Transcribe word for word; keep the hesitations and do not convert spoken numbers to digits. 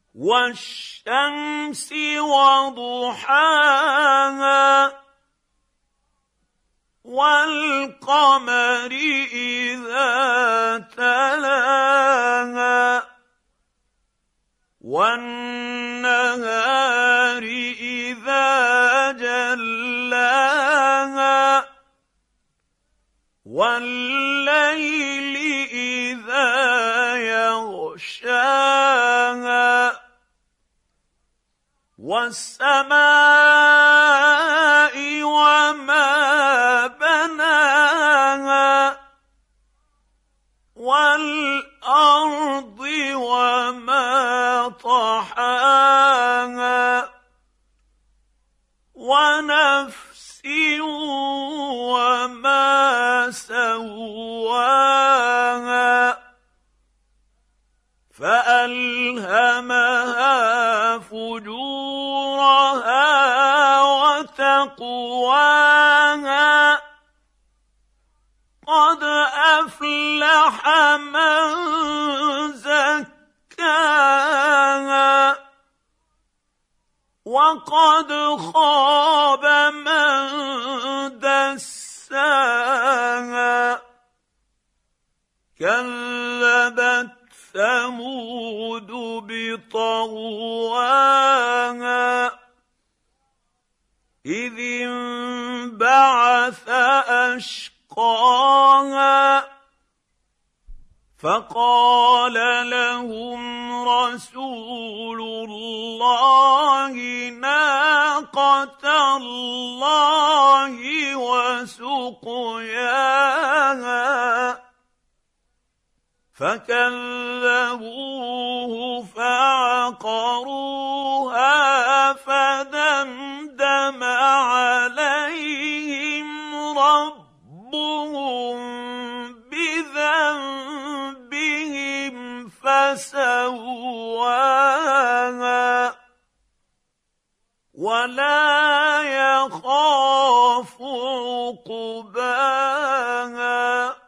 والشمس وضحاها والقمر إذا تلاها والنهار إذا جلاها والليل إذا يغشاها والسماء وما بناها والأرض وما طحاها ونفس وما سواها فألهمها فجورها وتقواها قد أفلح من زكاها وقد خاب من دساها كذبت ثمود بطغواها إذ انبعث أشقاها فقال لهم رسول الله ناقة الله وسقياها فكذبوه فعقروها فدمدم عليهم ربهم بذنبهم فسواها ولا يخاف عقباها